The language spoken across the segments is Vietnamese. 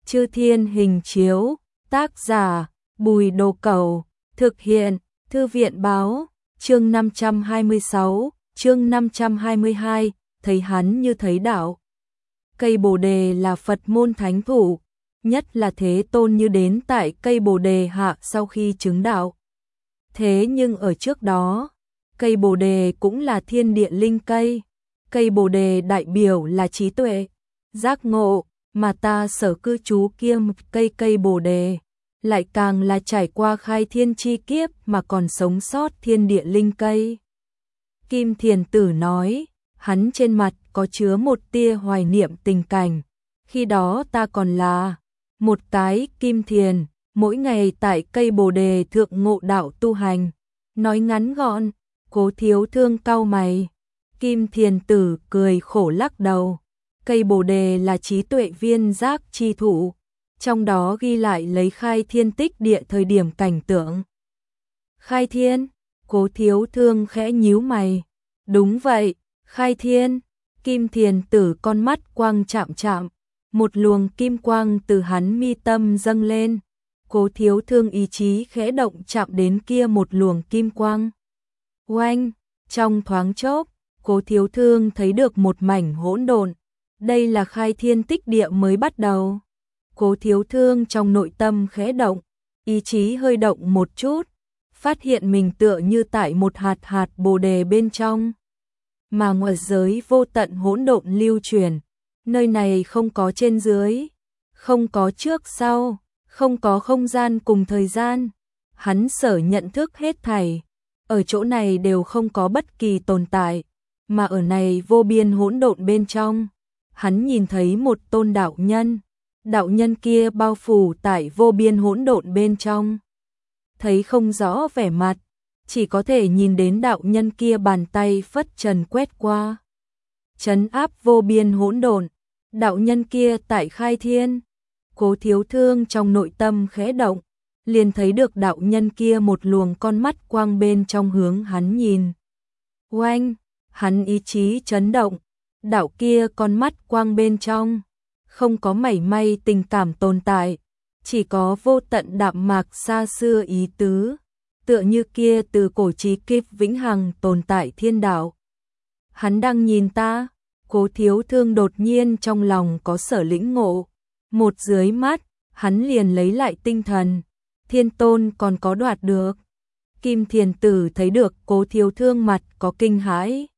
Chư Thiên Hình Chiếu, tác giả Bùi Đồ Cẩu, thực hiện Thư viện Báo, chương 526, chương 522, thấy hắn như thấy đạo. Cây Bồ Đề là Phật môn thánh thủ, nhất là Thế Tôn như đến tại cây Bồ Đề hạ sau khi chứng đạo. Thế nhưng ở trước đó, cây Bồ Đề cũng là thiên địa linh cây. Cây Bồ Đề đại biểu là trí tuệ, giác ngộ, mà ta sở cư trú kiêm cây Bồ Đề, lại càng là trải qua khai thiên chi kiếp mà còn sống sót thiên địa linh cây. Kim Thiền Tử nói, hắn trên mặt có chứa một tia hoài niệm tình cảnh. Khi đó ta còn là một cái Kim Thiền, mỗi ngày tại cây Bồ Đề thượng ngộ đạo tu hành. Nói ngắn gọn, Cố Thiếu Thương cau mày. Kim Thiền Tử cười khổ lắc đầu. Cây Bồ Đề là trí tuệ viên giác chi thủ, trong đó ghi lại lấy khai thiên tích địa thời điểm cảnh tượng. Khai thiên? Cố Thiếu Thương khẽ nhíu mày. Đúng vậy, khai thiên. Kim Thiền Tử con mắt quang chạm chạm, một luồng kim quang từ hắn mi tâm dâng lên. Cố Thiếu Thương ý chí khẽ động chạm đến kia một luồng kim quang. Oanh, trong thoáng chốc, Cố Thiếu Thương thấy được một mảnh hỗn độn. Đây là khai thiên tích địa mới bắt đầu. Cố Thiếu Thương trong nội tâm khẽ động, ý chí hơi động một chút, phát hiện mình tựa như tại một hạt Bồ Đề bên trong. Mà ngoài giới vô tận hỗn độn lưu truyền, nơi này không có trên dưới, không có trước sau, không có không gian cùng thời gian. Hắn sở nhận thức hết thảy, ở chỗ này đều không có bất kỳ tồn tại, mà ở này vô biên hỗn độn bên trong, hắn nhìn thấy một tôn đạo nhân. Đạo nhân kia bao phủ tại vô biên hỗn độn bên trong. Thấy không rõ vẻ mặt, chỉ có thể nhìn đến đạo nhân kia bàn tay phất trần quét qua. Trấn áp vô biên hỗn độn, đạo nhân kia tại khai thiên. Cố Thiếu Thương trong nội tâm khẽ động, liền thấy được đạo nhân kia một luồng con mắt quang bên trong hướng hắn nhìn. Oanh, hắn ý chí chấn động, đạo kia con mắt quang bên trong, không có mảy may tình cảm tồn tại, chỉ có vô tận đạm mạc xa xưa ý tứ, tựa như kia từ cổ chí kiếp vĩnh hằng tồn tại thiên đạo. Hắn đang nhìn ta. Cố Thiếu Thương đột nhiên trong lòng có sở lĩnh ngộ, một dưới mắt, hắn liền lấy lại tinh thần, Thiên Tôn còn có đoạt được. Kim Thiền Tử thấy được Cố Thiếu Thương mặt có kinh hãi,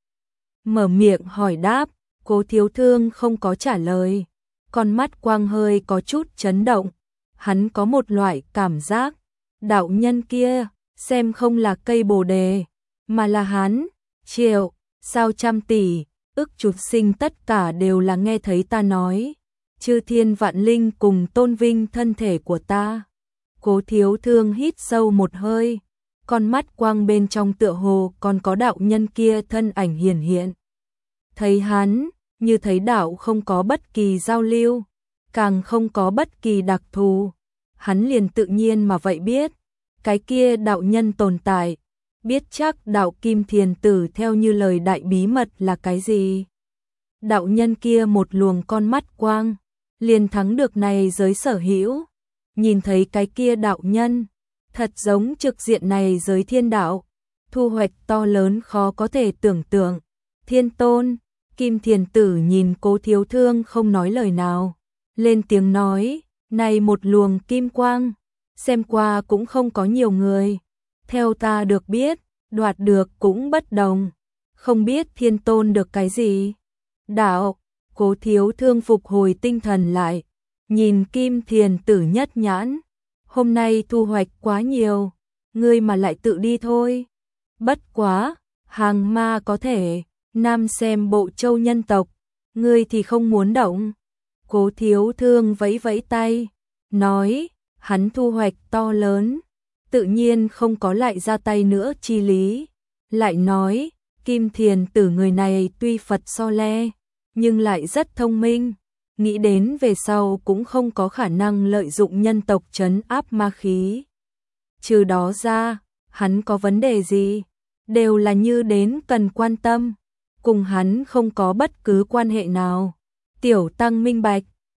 mở miệng hỏi đáp. Cố Thiếu Thương không có trả lời, con mắt quang hơi có chút chấn động. Hắn có một loại cảm giác, đạo nhân kia xem không là cây Bồ Đề, mà là hắn. Triệu, sao trăm tỷ, ức chúng sinh tất cả đều là nghe thấy ta nói, chư thiên vạn linh cùng tôn vinh thân thể của ta. Cố Thiếu Thương hít sâu một hơi, con mắt quang bên trong tựa hồ còn có đạo nhân kia thân ảnh hiển hiện. Thấy hắn, như thấy đạo không có bất kỳ giao lưu, càng không có bất kỳ đặc thù. Hắn liền tự nhiên mà vậy biết, cái kia đạo nhân tồn tại, biết chắc đạo Kim Thiền Tử theo như lời đại bí mật là cái gì. Đạo nhân kia một luồng con mắt quang, liền thắng được này giới sở hữu. Nhìn thấy cái kia đạo nhân, thật giống trực diện này giới thiên đạo, thu hoạch to lớn khó có thể tưởng tượng. Thiên Tôn. Kim Thiền Tử nhìn Cố Thiếu Thương không nói lời nào, lên tiếng nói, này một luồng kim quang, xem qua cũng không có nhiều người. Theo ta được biết, đoạt được cũng bất đồng, không biết Thiên Tôn được cái gì. Đạo. Cố Thiếu Thương phục hồi tinh thần lại, nhìn Kim Thiền Tử nhất nhãn, hôm nay thu hoạch quá nhiều, ngươi mà lại tự đi thôi. Bất quá, hàng ma có thể, nam xem bộ châu nhân tộc, ngươi thì không muốn động. Cố Thiếu Thương vẫy vẫy tay, nói, hắn thu hoạch to lớn, tự nhiên không có lại ra tay nữa chi lý. Lại nói, Kim Thiền Tử người này tuy Phật so le, nhưng lại rất thông minh, nghĩ đến về sau cũng không có khả năng lợi dụng nhân tộc trấn áp ma khí. Trừ đó ra, hắn có vấn đề gì, đều là như đến cần quan tâm, cùng hắn không có bất cứ quan hệ nào. Tiểu tăng minh bạch.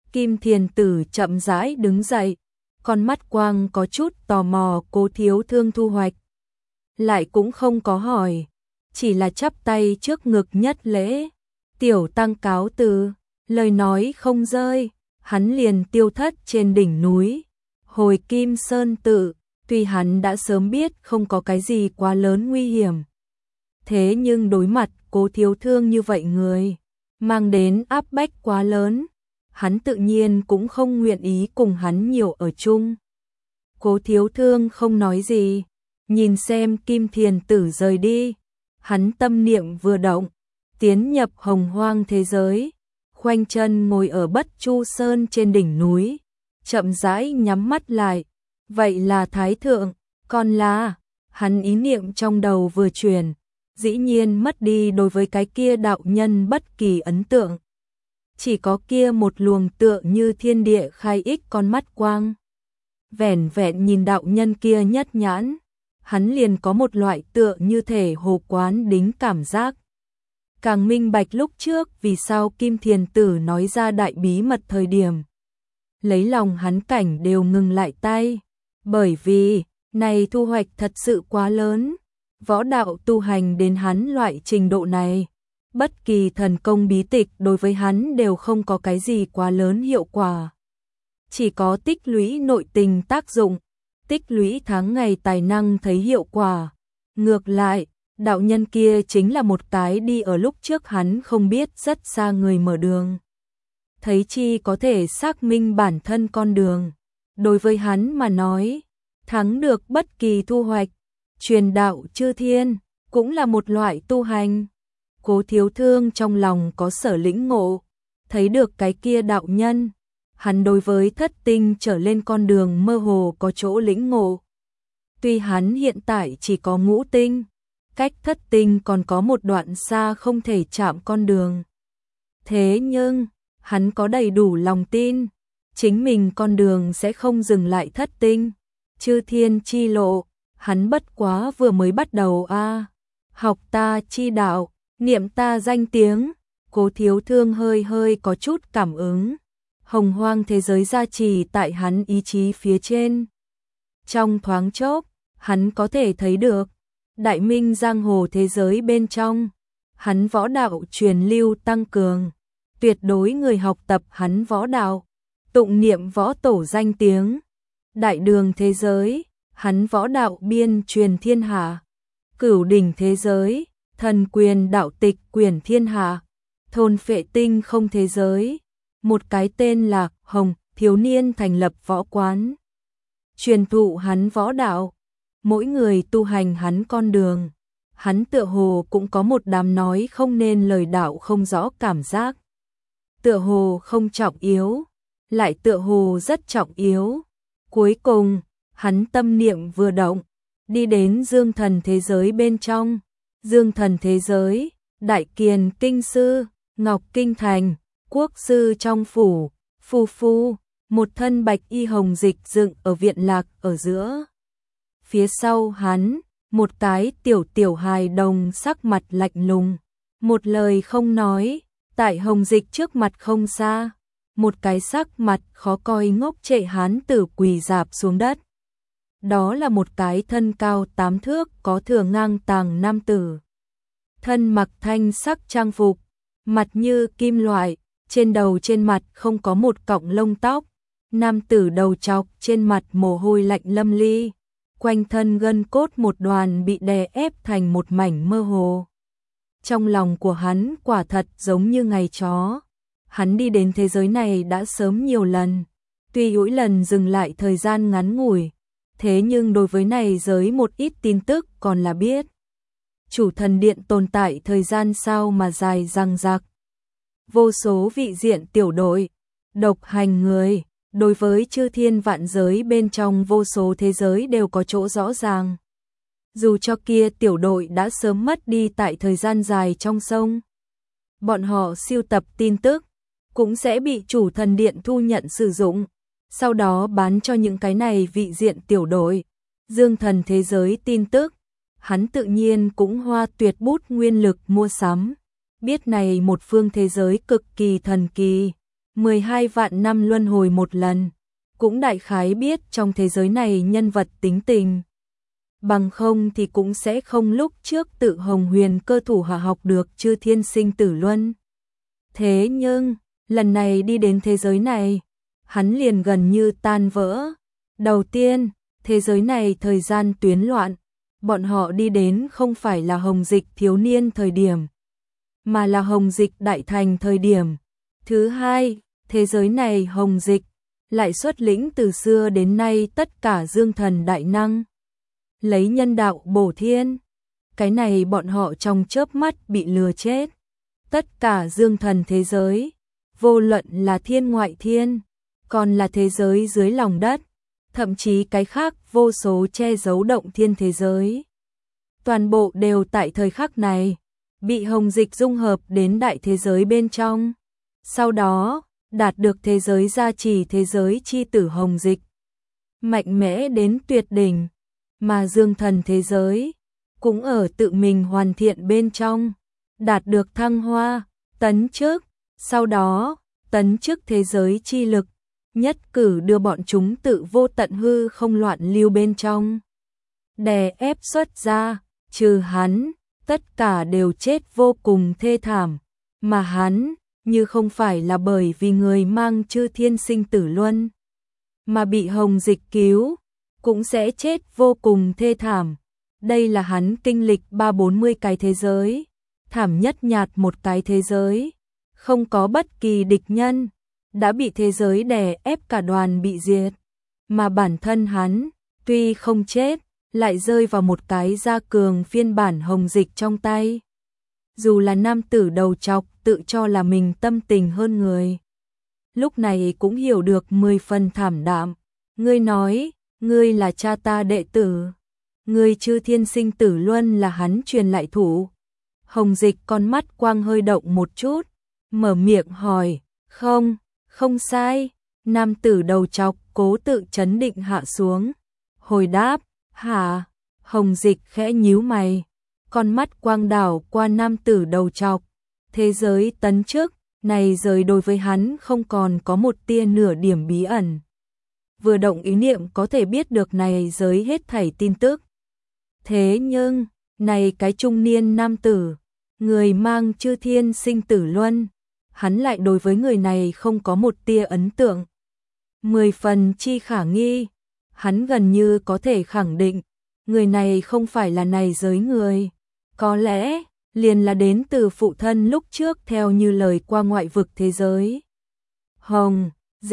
Kim Thiền Tử chậm rãi đứng dậy, con mắt quang có chút tò mò Cố Thiếu Thương thu hoạch. Lại cũng không có hỏi, chỉ là chắp tay trước ngực nhất lễ. Tiểu tăng cáo từ, lời nói không rơi, hắn liền tiêu thất trên đỉnh núi. Hồi Kim Sơn Tự, tuy hắn đã sớm biết không có cái gì quá lớn nguy hiểm. Thế nhưng đối mặt Cố Thiếu Thương như vậy người, mang đến áp bách quá lớn, hắn tự nhiên cũng không nguyện ý cùng hắn nhiều ở chung. Cố Thiếu Thương không nói gì, nhìn xem Kim Thiền Tử rời đi, hắn tâm niệm vừa động, tiến nhập hồng hoang thế giới, khoanh chân ngồi ở Bất Chu Sơn trên đỉnh núi, chậm rãi nhắm mắt lại, vậy là Thái Thượng, còn là, hắn ý niệm trong đầu vừa chuyển, dĩ nhiên mất đi đối với cái kia đạo nhân bất kỳ ấn tượng. Chỉ có kia một luồng tựa như thiên địa khai ích con mắt quang. Vẻn vẹn nhìn đạo nhân kia nhất nhãn, hắn liền có một loại tựa như thể hồ quán đính cảm giác. Càng minh bạch lúc trước vì sao Kim Thiền Tử nói ra đại bí mật thời điểm. Lấy lòng hắn cảnh đều ngừng lại tay, bởi vì, này thu hoạch thật sự quá lớn. Võ đạo tu hành đến hắn loại trình độ này, bất kỳ thần công bí tịch đối với hắn đều không có cái gì quá lớn hiệu quả. Chỉ có tích lũy nội tình tác dụng, tích lũy tháng ngày tài năng thấy hiệu quả. Ngược lại, đạo nhân kia chính là một cái đi ở lúc trước hắn không biết rất xa người mở đường. Thấy chi có thể xác minh bản thân con đường. Đối với hắn mà nói, thắng được bất kỳ thu hoạch, truyền đạo chư thiên, cũng là một loại tu hành. Cố Thiếu Thương trong lòng có sở lĩnh ngộ, thấy được cái kia đạo nhân, hắn đối với thất tinh trở lên con đường mơ hồ có chỗ lĩnh ngộ. Tuy hắn hiện tại chỉ có ngũ tinh, cách thất tinh còn có một đoạn xa không thể chạm con đường. Thế nhưng, hắn có đầy đủ lòng tin, chính mình con đường sẽ không dừng lại thất tinh, chư thiên chi lộ. Hắn bất quá vừa mới bắt đầu học ta chi đạo, niệm ta danh tiếng. Cố Thiếu Thương hơi hơi có chút cảm ứng. Hồng hoang thế giới gia trì tại hắn ý chí phía trên. Trong thoáng chốc, hắn có thể thấy được, đại minh giang hồ thế giới bên trong, hắn võ đạo truyền lưu tăng cường, tuyệt đối người học tập hắn võ đạo, tụng niệm võ tổ danh tiếng. Đại đường thế giới, hắn võ đạo biên truyền thiên hạ, cửu đỉnh thế giới, thần quyền đạo tịch quyền thiên hạ, thôn phệ tinh không thế giới, một cái tên là Hồng, thiếu niên thành lập võ quán, truyền thụ hắn võ đạo, mỗi người tu hành hắn con đường, hắn tựa hồ cũng có một đám nói không nên lời đạo không rõ cảm giác, tựa hồ không trọng yếu, lại tựa hồ rất trọng yếu, cuối cùng hắn tâm niệm vừa động, đi đến dương thần thế giới bên trong. Dương thần thế giới, Đại Kiền Kinh Sư, Ngọc Kinh Thành, Quốc Sư trong phủ, Phu Phu, một thân bạch y hồng dịch dựng ở viện lạc ở giữa. Phía sau hắn, một cái tiểu hài đồng sắc mặt lạnh lùng, một lời không nói, tại hồng dịch trước mặt không xa, một cái sắc mặt khó coi ngốc trệ hán tử quỳ rạp xuống đất. Đó là một cái thân cao 8 thước có thừa ngang tàng nam tử. Thân mặc thanh sắc trang phục, mặt như kim loại, trên đầu trên mặt không có một cọng lông tóc. Nam tử đầu trọc trên mặt mồ hôi lạnh lâm ly, quanh thân gân cốt một đoàn bị đè ép thành một mảnh mơ hồ. Trong lòng của hắn quả thật giống như ngày chó. Hắn đi đến thế giới này đã sớm nhiều lần, tuy mỗi lần dừng lại thời gian ngắn ngủi, thế nhưng đối với này giới một ít tin tức còn là biết. Chủ thần điện tồn tại thời gian sao mà dài dằng dặc. Vô số vị diện tiểu đội, độc hành người, đối với chư thiên vạn giới bên trong vô số thế giới đều có chỗ rõ ràng. Dù cho kia tiểu đội đã sớm mất đi tại thời gian dài trong sông, bọn họ siêu tập tin tức, cũng sẽ bị chủ thần điện thu nhận sử dụng, sau đó bán cho những cái này vị diện tiểu đội. Dương thần thế giới tin tức, hắn tự nhiên cũng hoa tuyệt bút nguyên lực mua sắm, biết này một phương thế giới cực kỳ thần kỳ, 12 vạn năm luân hồi một lần, cũng đại khái biết trong thế giới này nhân vật tính tình. Bằng không thì cũng sẽ không lúc trước tự Hồng Huyền Cơ thủ hạ học được chư thiên sinh tử luân. Thế nhưng, lần này đi đến thế giới này, hắn liền gần như tan vỡ. Đầu tiên, thế giới này thời gian tuyến loạn, bọn họ đi đến không phải là Hồng Dịch thiếu niên thời điểm, mà là Hồng Dịch đại thành thời điểm. Thứ hai, thế giới này Hồng Dịch lại xuất lĩnh từ xưa đến nay tất cả dương thần đại năng, lấy nhân đạo bổ thiên. Cái này bọn họ trong chớp mắt bị lừa chết. Tất cả dương thần thế giới, vô luận là thiên ngoại thiên, còn là thế giới dưới lòng đất, thậm chí cái khác vô số che giấu động thiên thế giới, toàn bộ đều tại thời khắc này bị Hồng Dịch dung hợp đến đại thế giới bên trong. Sau đó, đạt được thế giới gia trì thế giới chi tử Hồng Dịch, mạnh mẽ đến tuyệt đỉnh, mà dương thần thế giới cũng ở tự mình hoàn thiện bên trong, đạt được thăng hoa, tấn chức. Sau đó, tấn chức thế giới chi lực, nhất cử đưa bọn chúng tự vô tận hư không loạn lưu bên trong, đè ép xuất ra. Trừ hắn, tất cả đều chết vô cùng thê thảm, mà hắn, như không phải là bởi vì người mang chư thiên sinh tử luân, mà bị Hồng Dịch cứu, cũng sẽ chết vô cùng thê thảm. Đây là hắn kinh lịch 3-40 cái thế giới, thảm nhất nhạt một cái thế giới, không có bất kỳ địch nhân, đã bị thế giới đè ép cả đoàn bị diệt, mà bản thân hắn, tuy không chết, lại rơi vào một cái gia cường phiên bản Hồng Dịch trong tay. Dù là nam tử đầu trọc tự cho là mình tâm tình hơn người, lúc này cũng hiểu được 10 phần thảm đạm. Ngươi nói, ngươi là cha ta đệ tử, ngươi chư thiên sinh tử luân là hắn truyền lại thủ. Hồng Dịch con mắt quang hơi động một chút, mở miệng hỏi, không, không sai. Nam tử đầu trọc cố tự trấn định hạ xuống, hồi đáp, hả? Hồng Dịch khẽ nhíu mày, con mắt quang đảo qua nam tử đầu trọc. Thế giới tấn chức này rời đối với hắn không còn có một tia nửa điểm bí ẩn. Vừa động ý niệm có thể biết được này giới hết thảy tin tức. Thế nhưng, này cái trung niên nam tử, người mang chư thiên sinh tử luân, hắn lại đối với người này không có một tia ấn tượng. 10 phần chi khả nghi, hắn gần như có thể khẳng định, người này không phải là này giới người, có lẽ liền là đến từ phụ thân lúc trước theo như lời qua ngoại vực thế giới. Hồng,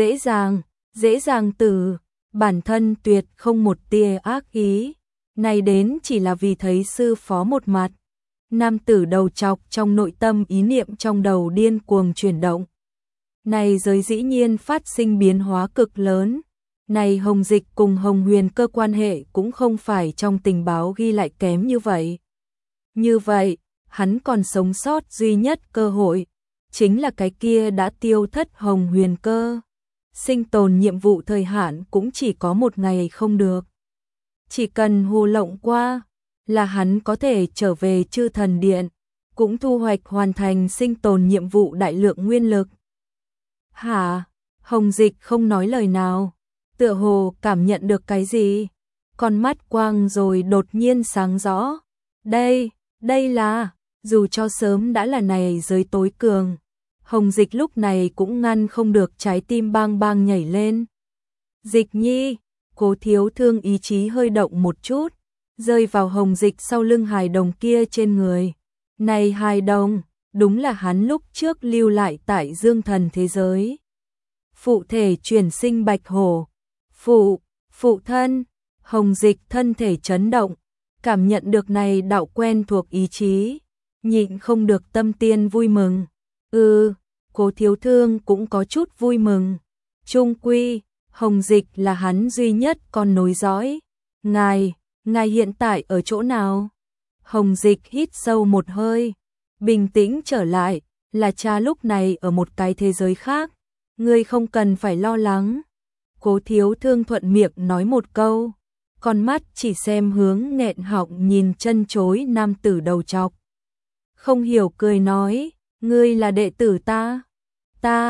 dễ dàng từ, bản thân tuyệt không một tia ác ý, này đến chỉ là vì thấy sư phó một mặt. Nam tử đầu trọc trong nội tâm ý niệm trong đầu điên cuồng chuyển động. Này giới dĩ nhiên phát sinh biến hóa cực lớn. Này Hồng Dịch cùng Hồng Huyền Cơ quan hệ cũng không phải trong tình báo ghi lại kém như vậy. Như vậy, hắn còn sống sót duy nhất cơ hội, chính là cái kia đã tiêu thất Hồng Huyền Cơ. Sinh tồn nhiệm vụ thời hạn cũng chỉ có một ngày không được. Chỉ cần hồ lộng qua, là hắn có thể trở về chư thần điện, cũng thu hoạch hoàn thành sinh tồn nhiệm vụ đại lượng nguyên lực. Hả? Hồng Dịch không nói lời nào, tựa hồ cảm nhận được cái gì, con mắt quang rồi đột nhiên sáng rõ. Đây là, dù cho sớm đã là này giới tối cường, Hồng Dịch lúc này cũng ngăn không được trái tim bang bang nhảy lên. Dịch nhi, Cố Thiếu Thương ý chí hơi động một chút, rơi vào Hồng Dịch sau lưng hài đồng kia trên người. Này hài đồng, đúng là hắn lúc trước lưu lại tại dương thần thế giới. Phụ thể chuyển sinh bạch hổ. Phụ thân, Hồng Dịch thân thể chấn động, cảm nhận được này đạo quen thuộc ý chí, nhịn không được tâm tiên vui mừng. Cố Thiếu Thương cũng có chút vui mừng. Chung quy, Hồng Dịch là hắn duy nhất con nối dõi. Ngài hiện tại ở chỗ nào? Hồng Dịch hít sâu một hơi, bình tĩnh trở lại, là cha lúc này ở một cái thế giới khác, ngươi không cần phải lo lắng. Cố Thiếu Thương thuận miệng nói một câu, con mắt chỉ xem hướng nghẹn họng nhìn chân chối nam tử đầu trọc. Không hiểu cười nói, ngươi là đệ tử ta,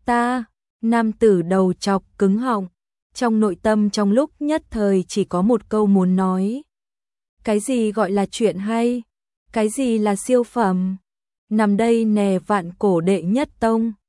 Ta, nam tử đầu chọc cứng họng, trong nội tâm trong lúc nhất thời chỉ có một câu muốn nói. Cái gì gọi là chuyện hay? Cái gì là siêu phẩm? Nằm đây nè vạn cổ đệ nhất tông.